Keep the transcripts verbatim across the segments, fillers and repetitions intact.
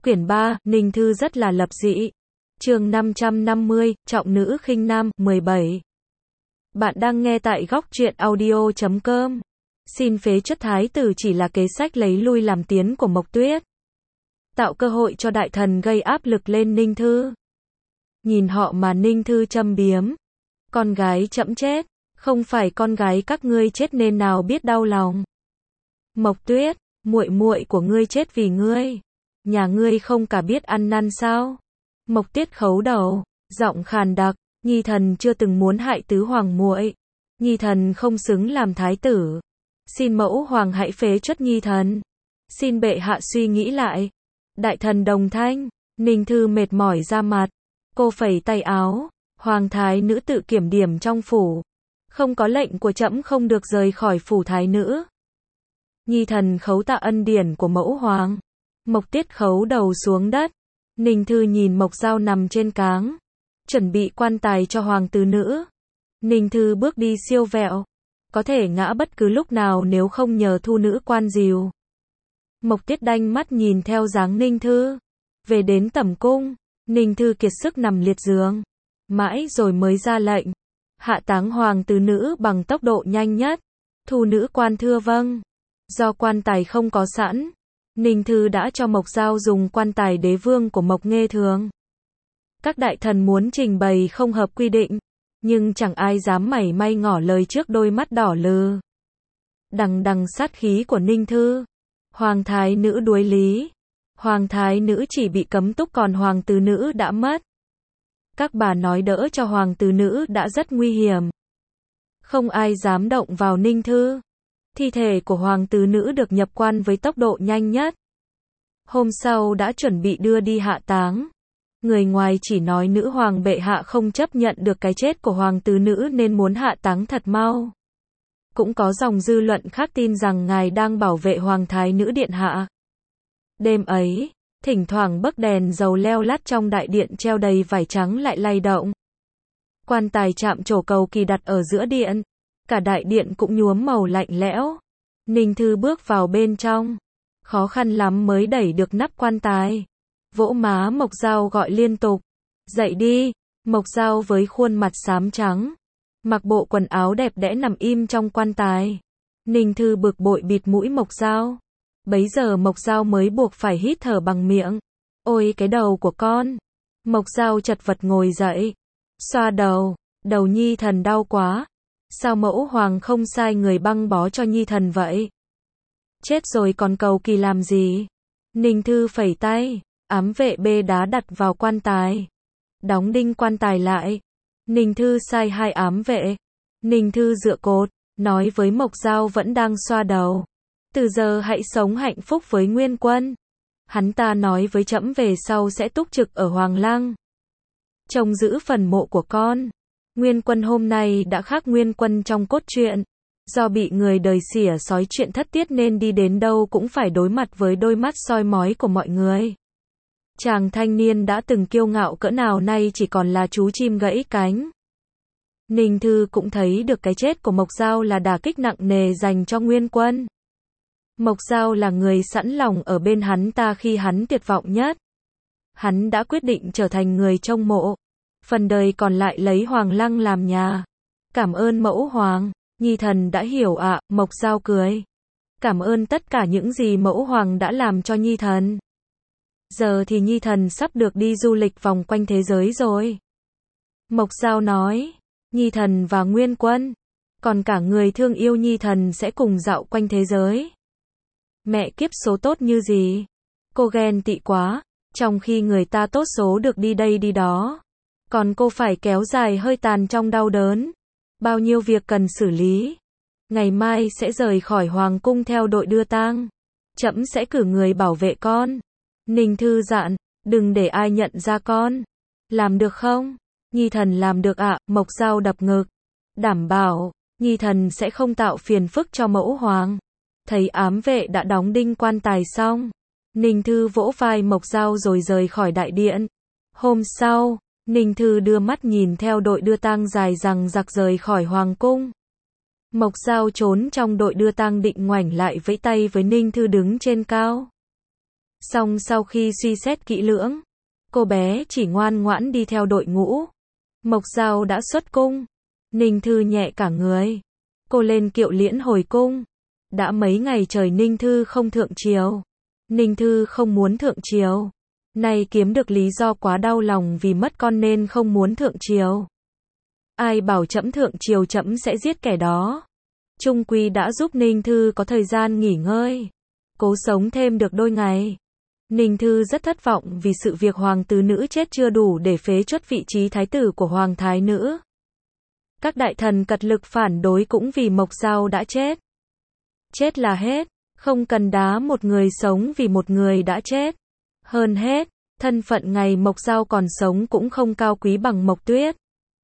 Quyển ba, Ninh Thư rất là lập dị. Chương năm trăm năm mươi, Trọng nữ khinh nam, mười bảy. Bạn đang nghe tại góc truyện audio chấm com. Xin phế truất thái tử chỉ là kế sách lấy lui làm tiến của Mộc Tuyết. Tạo cơ hội cho đại thần gây áp lực lên Ninh Thư. Nhìn họ mà Ninh Thư châm biếm. Con gái trẫm chết, không phải con gái các ngươi chết nên nào biết đau lòng. Mộc Tuyết, muội muội của ngươi chết vì ngươi. Nhà ngươi không cả biết ăn năn sao? Mộc Tuyết khấu đầu, giọng khàn đặc, nhi thần chưa từng muốn hại tứ hoàng muội. Nhi thần không xứng làm thái tử. Xin mẫu hoàng hãy phế truất nhi thần. Xin bệ hạ suy nghĩ lại. Đại thần đồng thanh, Ninh Thư mệt mỏi ra mặt. Cô phẩy tay áo, hoàng thái nữ tự kiểm điểm trong phủ. Không có lệnh của trẫm không được rời khỏi phủ thái nữ. Nhi thần khấu tạ ân điển của mẫu hoàng. Mộc Tuyết khấu đầu xuống đất. Ninh Thư nhìn Mộc Dao nằm trên cáng, chuẩn bị quan tài cho hoàng tứ nữ. Ninh Thư bước đi siêu vẹo, có thể ngã bất cứ lúc nào nếu không nhờ thu nữ quan dìu. Mộc Tuyết đanh mắt nhìn theo dáng Ninh Thư. Về đến tẩm cung, Ninh Thư kiệt sức nằm liệt giường. Mãi rồi mới ra lệnh. Hạ táng hoàng tứ nữ bằng tốc độ nhanh nhất. Thu nữ quan thưa vâng. Do quan tài không có sẵn, Ninh Thư đã cho Mộc Dao dùng quan tài đế vương của Mộc Nghê Thường. Các đại thần muốn trình bày không hợp quy định, nhưng chẳng ai dám mảy may ngỏ lời trước đôi mắt đỏ lừ. Đằng đằng sát khí của Ninh Thư. Hoàng thái nữ đuối lý. Hoàng thái nữ chỉ bị cấm túc còn hoàng tứ nữ đã mất. Các bà nói đỡ cho hoàng tứ nữ đã rất nguy hiểm. Không ai dám động vào Ninh Thư. Thi thể của hoàng tứ nữ được nhập quan với tốc độ nhanh nhất. Hôm sau đã chuẩn bị đưa đi hạ táng. Người ngoài chỉ nói nữ hoàng bệ hạ không chấp nhận được cái chết của hoàng tứ nữ nên muốn hạ táng thật mau. Cũng có dòng dư luận khác tin rằng ngài đang bảo vệ hoàng thái nữ điện hạ. Đêm ấy, thỉnh thoảng bấc đèn dầu leo lắt trong đại điện treo đầy vải trắng lại lay động. Quan tài chạm trổ cầu kỳ đặt ở giữa điện. Cả đại điện cũng nhuốm màu lạnh lẽo. Ninh Thư bước vào bên trong. Khó khăn lắm mới đẩy được nắp quan tài. Vỗ má Mộc Dao gọi liên tục. Dậy đi. Mộc Dao với khuôn mặt xám trắng. Mặc bộ quần áo đẹp đẽ nằm im trong quan tài. Ninh Thư bực bội bịt mũi Mộc Dao. Bấy giờ Mộc Dao mới buộc phải hít thở bằng miệng. Ôi cái đầu của con. Mộc Dao chật vật ngồi dậy. Xoa đầu. Đầu nhi thần đau quá. Sao mẫu hoàng không sai người băng bó cho nhi thần vậy? Chết rồi còn cầu kỳ làm gì? Ninh Thư phẩy tay, ám vệ bê đá đặt vào quan tài. Đóng đinh quan tài lại. Ninh Thư sai hai ám vệ. Ninh Thư dựa cột, nói với Mộc Dao vẫn đang xoa đầu. Từ giờ hãy sống hạnh phúc với Nguyên Quân. Hắn ta nói với trẫm về sau sẽ túc trực ở Hoàng Lăng. Trông giữ phần mộ của con. Nguyên Quân hôm nay đã khác Nguyên Quân trong cốt truyện. Do bị người đời xỉa xói chuyện thất tiết nên đi đến đâu cũng phải đối mặt với đôi mắt soi mói của mọi người. Chàng thanh niên đã từng kiêu ngạo cỡ nào nay chỉ còn là chú chim gãy cánh. Ninh Thư cũng thấy được cái chết của Mộc Dao là đả kích nặng nề dành cho Nguyên Quân. Mộc Dao là người sẵn lòng ở bên hắn ta khi hắn tuyệt vọng nhất. Hắn đã quyết định trở thành người trông mộ. Phần đời còn lại lấy Hoàng Lăng làm nhà. Cảm ơn mẫu hoàng, nhi thần đã hiểu ạ, à, Mộc Dao cười. Cảm ơn tất cả những gì mẫu hoàng đã làm cho nhi thần. Giờ thì nhi thần sắp được đi du lịch vòng quanh thế giới rồi. Mộc Dao nói, nhi thần và Nguyên Quân, còn cả người thương yêu nhi thần sẽ cùng dạo quanh thế giới. Mẹ kiếp số tốt như gì? Cô ghen tị quá, trong khi người ta tốt số được đi đây đi đó. Còn cô phải kéo dài hơi tàn trong đau đớn. Bao nhiêu việc cần xử lý. Ngày mai sẽ rời khỏi hoàng cung theo đội đưa tang. Trẫm sẽ cử người bảo vệ con. Ninh Thư dặn, đừng để ai nhận ra con. Làm được không? Nhi thần làm được ạ, à, Mộc Dao đập ngực. Đảm bảo, nhi thần sẽ không tạo phiền phức cho mẫu hoàng. Thấy ám vệ đã đóng đinh quan tài xong. Ninh Thư vỗ vai Mộc Dao rồi rời khỏi đại điện. Hôm sau, Ninh Thư đưa mắt nhìn theo đội đưa tang dài dằng dặc rời khỏi hoàng cung. Mộc Dao trốn trong đội đưa tang định ngoảnh lại vẫy tay với Ninh Thư đứng trên cao. Song sau khi suy xét kỹ lưỡng, cô bé chỉ ngoan ngoãn đi theo đội ngũ. Mộc Dao đã xuất cung. Ninh Thư nhẹ cả người. Cô lên kiệu liễn hồi cung. Đã mấy ngày trời Ninh Thư không thượng triều. Ninh Thư không muốn thượng triều. Nay kiếm được lý do quá đau lòng vì mất con nên không muốn thượng triều. Ai bảo trẫm thượng triều trẫm sẽ giết kẻ đó. Trung quy đã giúp Ninh Thư có thời gian nghỉ ngơi. Cố sống thêm được đôi ngày. Ninh Thư rất thất vọng vì sự việc hoàng tứ nữ chết chưa đủ để phế truất vị trí thái tử của hoàng thái nữ. Các đại thần cật lực phản đối cũng vì Mộc Dao đã chết. Chết là hết, không cần đá một người sống vì một người đã chết. Hơn hết, thân phận ngày Mộc Dao còn sống cũng không cao quý bằng Mộc Tuyết.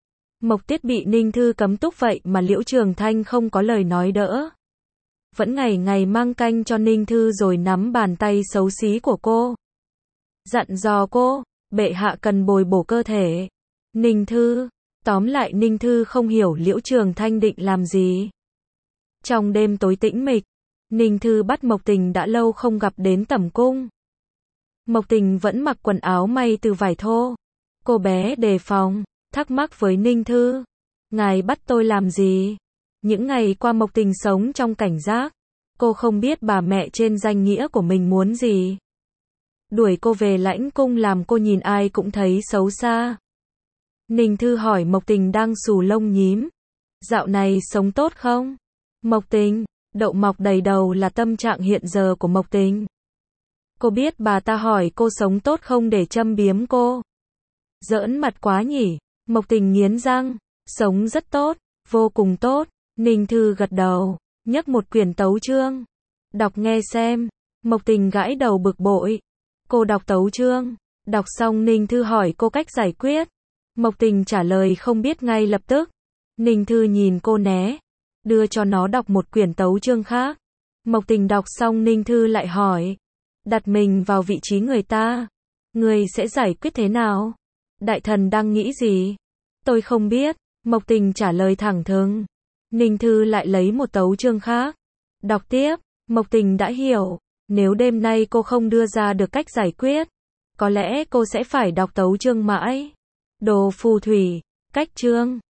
Mộc Tuyết bị Ninh Thư cấm túc vậy mà Liễu Trường Thanh không có lời nói đỡ. Vẫn ngày ngày mang canh cho Ninh Thư rồi nắm bàn tay xấu xí của cô. Dặn dò cô, bệ hạ cần bồi bổ cơ thể. Ninh Thư, tóm lại Ninh Thư không hiểu Liễu Trường Thanh định làm gì. Trong đêm tối tĩnh mịch, Ninh Thư bắt Mộc Tình đã lâu không gặp đến tẩm cung. Mộc Tình vẫn mặc quần áo may từ vải thô. Cô bé đề phòng, thắc mắc với Ninh Thư. Ngài bắt tôi làm gì? Những ngày qua Mộc Tình sống trong cảnh giác. Cô không biết bà mẹ trên danh nghĩa của mình muốn gì. Đuổi cô về lãnh cung làm cô nhìn ai cũng thấy xấu xa. Ninh Thư hỏi Mộc Tình đang xù lông nhím. Dạo này sống tốt không? Mộc Tình, đậu mọc đầy đầu là tâm trạng hiện giờ của Mộc Tình. Cô biết bà ta hỏi cô sống tốt không để châm biếm cô. Giỡn mặt quá nhỉ? Mộc Tình nghiến răng. Sống rất tốt, vô cùng tốt. Ninh Thư gật đầu, nhấc một quyển tấu chương. Đọc nghe xem. Mộc Tình gãi đầu bực bội. Cô đọc tấu chương. Đọc xong Ninh Thư hỏi cô cách giải quyết. Mộc Tình trả lời không biết ngay lập tức. Ninh Thư nhìn cô né. Đưa cho nó đọc một quyển tấu chương khác. Mộc Tình đọc xong Ninh Thư lại hỏi. Đặt mình vào vị trí người ta. Người sẽ giải quyết thế nào? Đại thần đang nghĩ gì? Tôi không biết. Mộc Tình trả lời thẳng thừng. Ninh Thư lại lấy một tấu chương khác. Đọc tiếp. Mộc Tình đã hiểu. Nếu đêm nay cô không đưa ra được cách giải quyết, có lẽ cô sẽ phải đọc tấu chương mãi. Đồ phù thủy. Cách chương.